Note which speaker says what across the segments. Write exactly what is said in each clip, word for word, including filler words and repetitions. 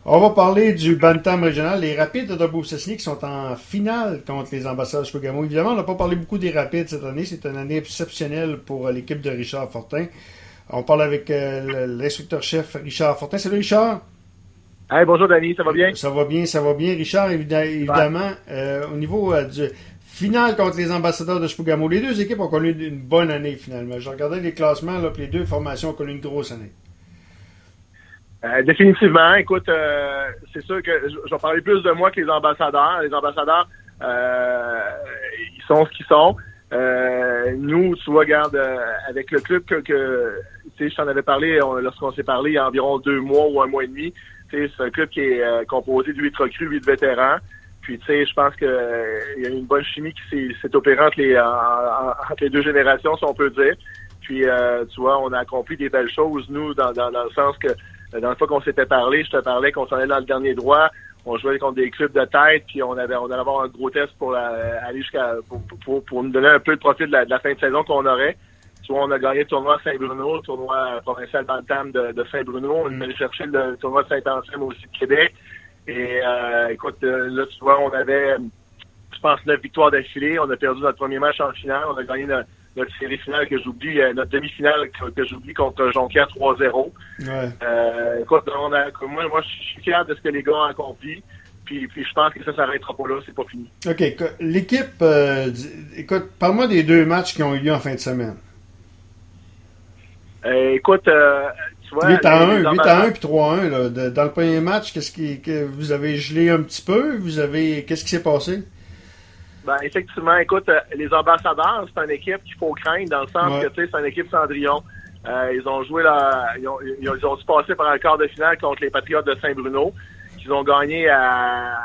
Speaker 1: On va parler du Bantam régional. Les Rapides de Dobrow-Cessny qui sont en finale contre les Ambassadeurs de Chibougamau. Évidemment, on n'a pas parlé beaucoup des Rapides cette année. C'est une année exceptionnelle pour l'équipe de Richard Fortin. On parle avec euh, l'instructeur-chef Richard Fortin. Salut Richard.
Speaker 2: Hey, bonjour Danny, ça va bien?
Speaker 1: Ça va bien, ça va bien. Richard, évidemment, euh, au niveau euh, du final contre les Ambassadeurs de Chibougamau, les deux équipes ont connu une bonne année finalement. Je regardais les classements, là, puis les deux formations ont connu une grosse année.
Speaker 2: Euh, définitivement. Écoute, euh, c'est sûr que je, je vais parler plus de moi que les ambassadeurs. Les ambassadeurs, euh, ils sont ce qu'ils sont. Euh, nous, tu vois, regarde, euh, avec le club que, que tu sais, je t'en avais parlé on, lorsqu'on s'est parlé il y a environ deux mois ou un mois et demi. Tu sais, c'est un club qui est euh, composé de huit recrues, huit vétérans. Puis, tu sais, je pense que euh, il y a une bonne chimie qui s'est, s'est opérée entre les, en, en, entre les deux générations, si on peut dire. Puis, euh, tu vois, on a accompli des belles choses, nous, dans, dans, dans le sens que dans la fois qu'on s'était parlé, je te parlais qu'on s'en allait dans le dernier droit, on jouait contre des clubs de tête, puis on avait on allait avoir un gros test pour la, aller jusqu'à pour, pour, pour nous donner un peu de profit de la, de la fin de saison qu'on aurait. Tu vois, on a gagné le tournoi à Saint-Bruno, le tournoi provincial Bantam de, de Saint-Bruno, on allait chercher le tournoi de Saint-Anselme aussi de Québec. Et euh, écoute, là, tu vois, on avait, je pense, neuf victoires d'affilée, on a perdu notre premier match en finale, on a gagné notre notre série finale que j'oublie, notre demi-finale que, que j'oublie contre Jonquière trois zéro.
Speaker 1: Ouais.
Speaker 2: Euh, écoute, on a, moi, moi, je suis fier de ce que les gars ont accompli. Puis, puis je pense que ça s'arrêtera pas là, c'est pas fini.
Speaker 1: OK. L'équipe, euh, écoute, parle-moi des deux matchs qui ont eu lieu en fin de semaine.
Speaker 2: Euh, écoute, euh, tu vois...
Speaker 1: huit à un, huit à un puis trois à un. Là. De, dans le premier match, qu'est-ce qui, que vous avez gelé un petit peu? Vous avez, qu'est-ce qui s'est passé?
Speaker 2: Ben, effectivement, écoute, euh, les ambassadeurs, c'est une équipe qu'il faut craindre dans le sens ouais. que, tu sais, c'est une équipe Cendrillon. Euh, ils ont joué là, ils ont, ils ont, ils ont dû passer par un quart de finale contre les Patriotes de Saint-Bruno, qu'ils ont gagné à,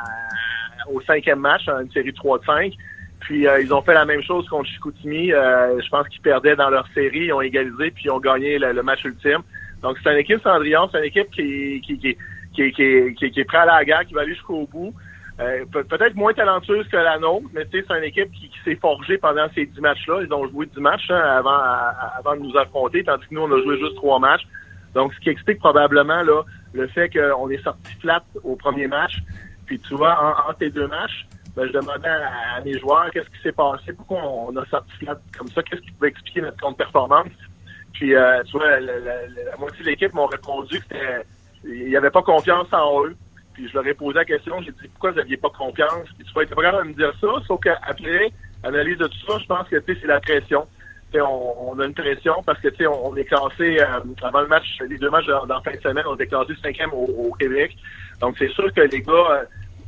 Speaker 2: au cinquième match, une série de trois de cinq. Puis, euh, ils ont fait la même chose contre Chicoutimi. Euh, je pense qu'ils perdaient dans leur série, ils ont égalisé, puis ils ont gagné le, le match ultime. Donc, c'est une équipe Cendrillon, c'est une équipe qui, qui, qui, qui, qui, qui, qui est prête à la guerre, qui va aller jusqu'au bout. Euh, pe- peut-être moins talentueuse que la nôtre, mais tu sais, c'est une équipe qui, qui s'est forgée pendant ces dix matchs-là. Ils ont joué dix matchs hein, avant, à, avant de nous affronter, tandis que nous, on a joué juste trois matchs. Donc, ce qui explique probablement là le fait qu'on est sorti flat au premier match. Puis, tu vois, en, entre les deux matchs, ben, je demandais à, à mes joueurs qu'est-ce qui s'est passé, pourquoi on, on a sorti flat comme ça, qu'est-ce qui pouvait expliquer notre contre-performance. Puis, euh, tu vois, la, la, la, la moitié de l'équipe m'ont répondu qu'il n'y avait pas confiance en eux. Puis je leur ai posé la question, j'ai dit pourquoi vous n'aviez pas confiance. Puis tu vois, ils étaient pas capables de me dire ça, sauf qu'après analyse de tout ça, je pense que tu sais, c'est la pression. Tu sais, on, on a une pression parce que tu sais, on, on est classé euh, avant le match, les deux matchs dans, dans la fin de semaine, on est classé cinquième au, au Québec. Donc c'est sûr que les gars, euh,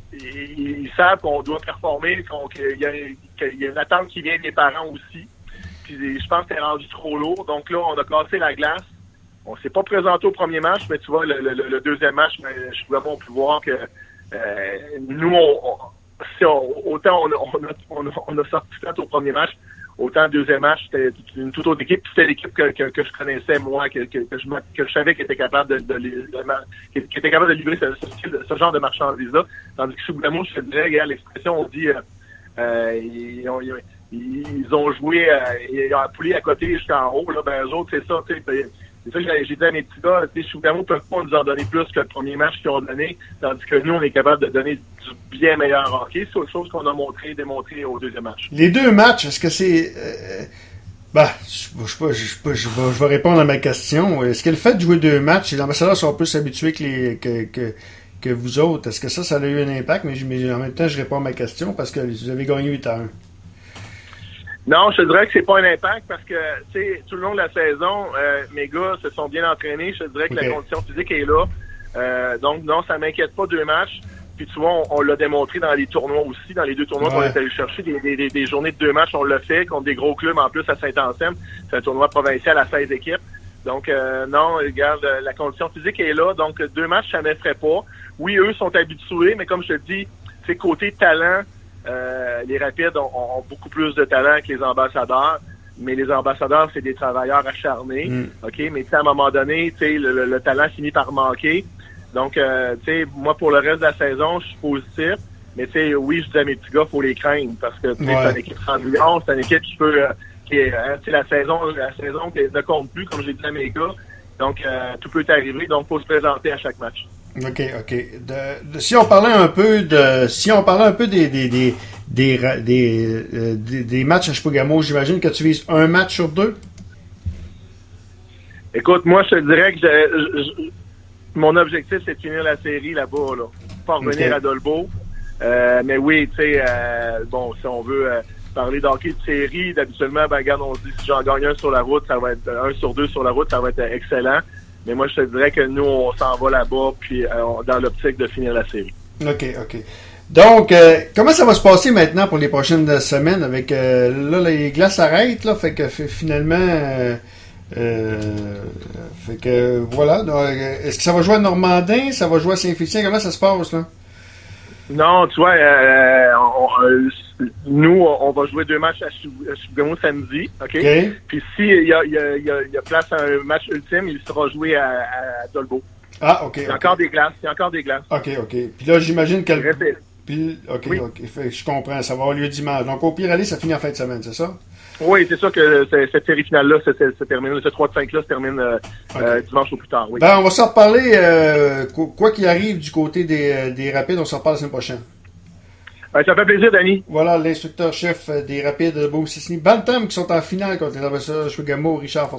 Speaker 2: ils, ils savent qu'on doit performer, qu'on, qu'il y a, qu'il y a une attente qui vient des parents aussi. Puis je pense que c'est rendu trop lourd. Donc là, on a cassé la glace. On s'est pas présenté au premier match, mais tu vois, le, le, le deuxième match, je suis vraiment pu voir que euh, nous, on, on, si on, autant on a, on, a, on, a, on a sorti flat au premier match, autant le deuxième match, c'était une toute autre équipe. C'était l'équipe que, que, que je connaissais, moi, que, que, que, je, que je savais qu'elle était capable de, de, de, de, qui était capable de livrer ce, ce, ce genre de marchandise-là. Tandis que Chibougamau, je te dirais, regarde, l'expression, on dit euh, euh, ils, ont, ils, ils ont joué, euh, ils ont appelé à côté jusqu'en haut, là, ben eux autres, c'est ça, tu sais. C'est ça que j'ai dit à mes petits gars, tu sais, Chibougamau peut pas nous en donner plus que le premier match qu'ils ont donné, tandis que nous, on est capable de donner du bien meilleur hockey. C'est autre chose qu'on a montré, démontré au deuxième match.
Speaker 1: Les deux matchs, est-ce que c'est... Euh, bah, je, je, je, je, je, vais, je vais répondre à ma question. Est-ce que le fait de jouer deux matchs, les ambassadeurs sont plus habitués que, les, que, que, que vous autres? Est-ce que ça, ça a eu un impact? Mais, mais en même temps, je réponds à ma question parce que vous avez gagné huit à un.
Speaker 2: Non, je te dirais que c'est pas un impact parce que, tu sais, tout le long de la saison, euh, mes gars se sont bien entraînés. Je te dirais que okay. La condition physique est là. Euh, donc, non, ça m'inquiète pas deux matchs. Puis, tu vois, on, on l'a démontré dans les tournois aussi. Dans les deux tournois ouais. qu'on est allé chercher, des, des, des journées de deux matchs, on l'a fait contre des gros clubs en plus à Saint-Anselme. C'est un tournoi provincial à seize équipes. Donc, euh, non, regarde, la condition physique est là. Donc, deux matchs, ça m'effraie pas. Oui, eux sont habitués, mais comme je te dis, c'est côté talent, Euh, les Rapides ont, ont beaucoup plus de talent que les ambassadeurs, mais les ambassadeurs, c'est des travailleurs acharnés, mm. ok. Mais à un moment donné, tu sais, le, le, le talent finit par manquer. Donc, euh, tu sais, moi pour le reste de la saison, je suis positif. Mais tu sais, oui, je dis à mes petits gars, faut les craindre parce que tu sais, ouais. c'est une équipe sans millions, c'est une équipe qui peut, euh, qui est, hein, tu sais, la saison, la saison qui ne compte plus, comme j'ai dit à mes gars. Donc, euh, tout peut arriver. Donc, faut se présenter à chaque match.
Speaker 1: OK, OK. De, de, si on parlait un peu de si on parlait un peu des des des des, des, euh, des, des matchs à Chibougamau, j'imagine que tu vises un match sur deux?
Speaker 2: Écoute, moi, je te dirais que je, je, mon objectif, c'est de finir la série là-bas, là. Pas revenir okay. à Dolbeau. Euh, mais oui, tu sais, euh, bon, si on veut euh, parler d'hockey de série, d'habituellement, ben, regarde, on se dit, si j'en gagne un sur la route, ça va être un sur deux sur la route, ça va être excellent. Mais moi, je te dirais que nous, on s'en va là-bas, puis euh, dans l'optique de finir la série.
Speaker 1: OK, OK. Donc, euh, comment ça va se passer maintenant pour les prochaines semaines avec, euh, là, les glaces s'arrêtent, là, fait que fait, finalement, euh, euh, fait que, voilà. Donc, est-ce que ça va jouer à Normandin, ça va jouer à Saint-Félicien, comment ça se passe, là?
Speaker 2: Non, tu vois, euh, on, on, nous, on va jouer deux matchs à Chibougamau samedi, OK? okay. Puis s'il y a, y, a, y, a, y a place à un match ultime, il sera joué à, à Dolbeau.
Speaker 1: Ah, OK.
Speaker 2: Il y a
Speaker 1: okay.
Speaker 2: encore des glaces, il y a encore des glaces.
Speaker 1: OK, OK. Puis là, j'imagine qu'elle... Puis, OK, oui. OK, fait, je comprends, ça va avoir lieu dimanche. Donc, au pire aller, ça finit en fin de semaine, c'est ça?
Speaker 2: Oui, c'est sûr que cette série finale-là se termine, ce trois de cinq-là se termine euh, okay. euh, dimanche au plus tard, oui.
Speaker 1: Ben, on va s'en reparler, euh, quoi qu'il arrive du côté des, des Rapides, on s'en reparle la semaine prochaine.
Speaker 2: Ben, ça fait plaisir, Danny.
Speaker 1: Voilà, l'instructeur-chef des Rapides de Beauce-Sisny. Bantam qui sont en finale contre les ambassadeurs de Chibougamau, Richard Fortin.